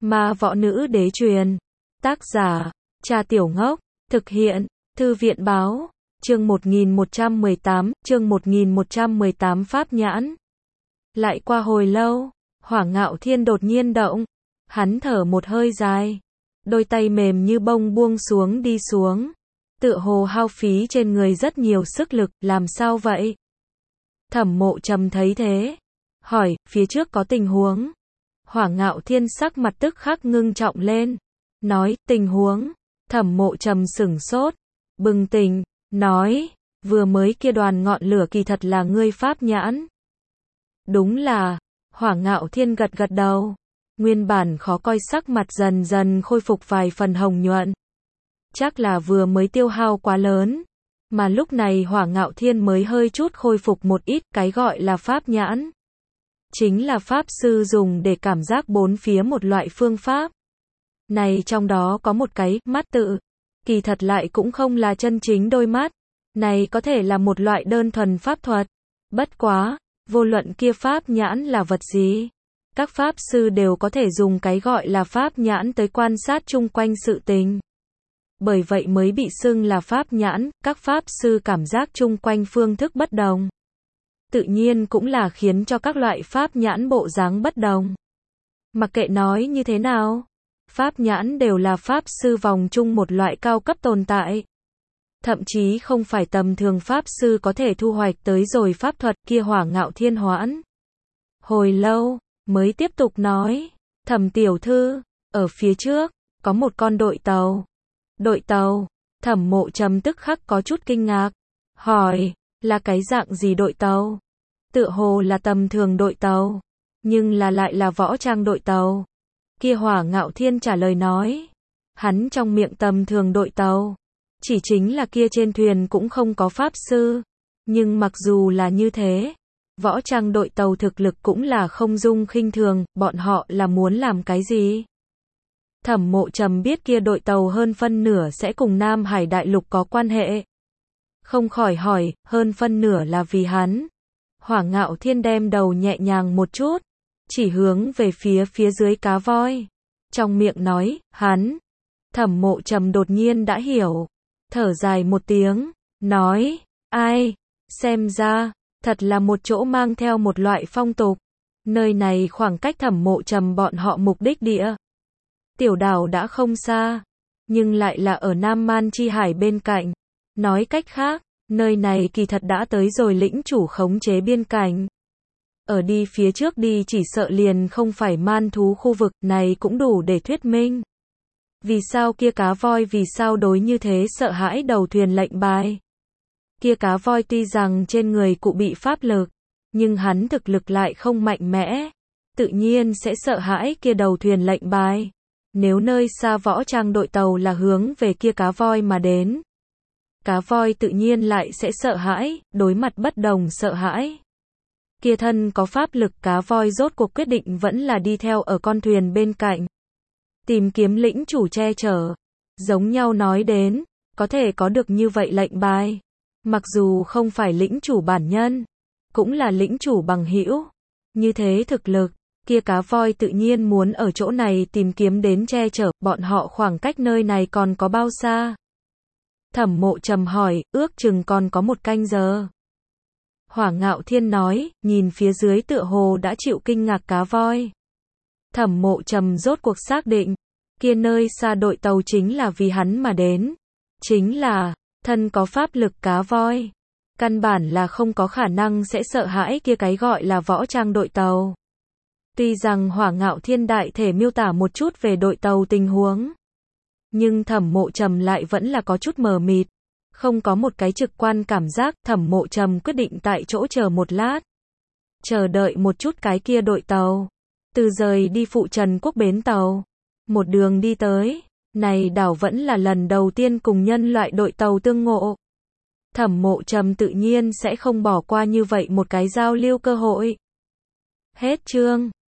Ma Võ Nữ Đế Truyền. Tác giả, Cha Tiểu Ngốc. Thực hiện, Thư viện Báo. Chương 1118, Pháp Nhãn. Lại qua hồi lâu, Hỏa Ngạo Thiên đột nhiên động. Hắn thở một hơi dài. Đôi tay mềm như bông buông xuống đi xuống. Tựa hồ hao phí trên người rất nhiều sức lực, làm sao vậy? Thẩm Mộ Trầm thấy thế. Hỏi, phía trước có tình huống. Hỏa Ngạo Thiên sắc mặt tức khắc ngưng trọng lên. Nói, tình huống. Thẩm Mộ Trầm sửng sốt. Bừng tỉnh, nói, vừa mới kia đoàn ngọn lửa kỳ thật là ngươi pháp nhãn. Đúng là, Hỏa Ngạo Thiên gật gật đầu. Nguyên bản khó coi sắc mặt dần dần khôi phục vài phần hồng nhuận. Chắc là vừa mới tiêu hao quá lớn. Mà lúc này Hỏa Ngạo Thiên mới hơi chút khôi phục một ít, cái gọi là pháp nhãn. Chính là pháp sư dùng để cảm giác bốn phía một loại phương pháp. Này trong đó có một cái mắt tự. Kỳ thật lại cũng không là chân chính đôi mắt. Này có thể là một loại đơn thuần pháp thuật. Bất quá, vô luận kia pháp nhãn là vật gì. Các pháp sư đều có thể dùng cái gọi là pháp nhãn tới quan sát chung quanh sự tình. Bởi vậy mới bị xưng là pháp nhãn, các pháp sư cảm giác chung quanh phương thức bất đồng. Tự nhiên cũng là khiến cho các loại pháp nhãn bộ dáng bất đồng. Mặc kệ nói như thế nào, pháp nhãn đều là pháp sư vòng chung một loại cao cấp tồn tại. Thậm chí không phải tầm thường pháp sư có thể thu hoạch tới rồi pháp thuật kia. Hỏa Ngạo Thiên hoãn hồi lâu, mới tiếp tục nói, Thẩm tiểu thư, ở phía trước, có một con đội tàu. Đội tàu, Thẩm Mộ Trầm tức khắc có chút kinh ngạc, hỏi, là cái dạng gì đội tàu? Tựa hồ là tầm thường đội tàu, nhưng lại là võ trang đội tàu. Kia Hỏa Ngạo Thiên trả lời nói, hắn trong miệng tầm thường đội tàu, chỉ chính là kia trên thuyền cũng không có pháp sư. Nhưng mặc dù là như thế, võ trang đội tàu thực lực cũng là không dung khinh thường, bọn họ là muốn làm cái gì? Thẩm Mộ Trầm biết kia đội tàu hơn phân nửa sẽ cùng Nam Hải Đại Lục có quan hệ. Không khỏi hỏi, hơn phân nửa là vì hắn. Hỏa Ngạo Thiên đem đầu nhẹ nhàng một chút, chỉ hướng về phía dưới cá voi. Trong miệng nói, hắn. Thẩm Mộ Trầm đột nhiên đã hiểu. Thở dài một tiếng, nói, ai, xem ra, thật là một chỗ mang theo một loại phong tục. Nơi này khoảng cách Thẩm Mộ Trầm bọn họ mục đích địa. Tiểu đảo đã không xa, nhưng lại là ở Nam Man Chi Hải bên cạnh. Nói cách khác, nơi này kỳ thật đã tới rồi lĩnh chủ khống chế biên cảnh. Ở đi phía trước đi chỉ sợ liền không phải man thú khu vực, này cũng đủ để thuyết minh. Vì sao kia cá voi vì sao đối như thế sợ hãi đầu thuyền lệnh bài. Kia cá voi tuy rằng trên người cụ bị pháp lực, nhưng hắn thực lực lại không mạnh mẽ, tự nhiên sẽ sợ hãi kia đầu thuyền lệnh bài. Nếu nơi xa võ trang đội tàu là hướng về kia cá voi mà đến, cá voi tự nhiên lại sẽ sợ hãi, đối mặt bất đồng sợ hãi. Kia thân có pháp lực cá voi rốt cuộc quyết định vẫn là đi theo ở con thuyền bên cạnh. Tìm kiếm lĩnh chủ che chở. Giống nhau nói đến, có thể có được như vậy lệnh bài. Mặc dù không phải lĩnh chủ bản nhân, cũng là lĩnh chủ bằng hữu. Như thế thực lực, kia cá voi tự nhiên muốn ở chỗ này tìm kiếm đến che chở, bọn họ khoảng cách nơi này còn có bao xa? Thẩm Mộ Trầm hỏi, ước chừng còn có 1 canh giờ. Hỏa Ngạo Thiên nói, nhìn phía dưới tựa hồ đã chịu kinh ngạc cá voi. Thẩm Mộ Trầm rốt cuộc xác định, kia nơi xa đội tàu chính là vì hắn mà đến. Chính là, thân có pháp lực cá voi. Căn bản là không có khả năng sẽ sợ hãi kia cái gọi là võ trang đội tàu. Tuy rằng Hỏa Ngạo Thiên đại thể miêu tả một chút về đội tàu tình huống, nhưng Thẩm Mộ Trầm lại vẫn là có chút mờ mịt, không có một cái trực quan cảm giác. Thẩm Mộ Trầm quyết định tại chỗ chờ một lát, chờ đợi một chút cái kia đội tàu, từ rời đi Phụ Trần Quốc bến tàu, một đường đi tới, này đảo vẫn là lần đầu tiên cùng nhân loại đội tàu tương ngộ. Thẩm Mộ Trầm tự nhiên sẽ không bỏ qua như vậy một cái giao lưu cơ hội. Hết chương.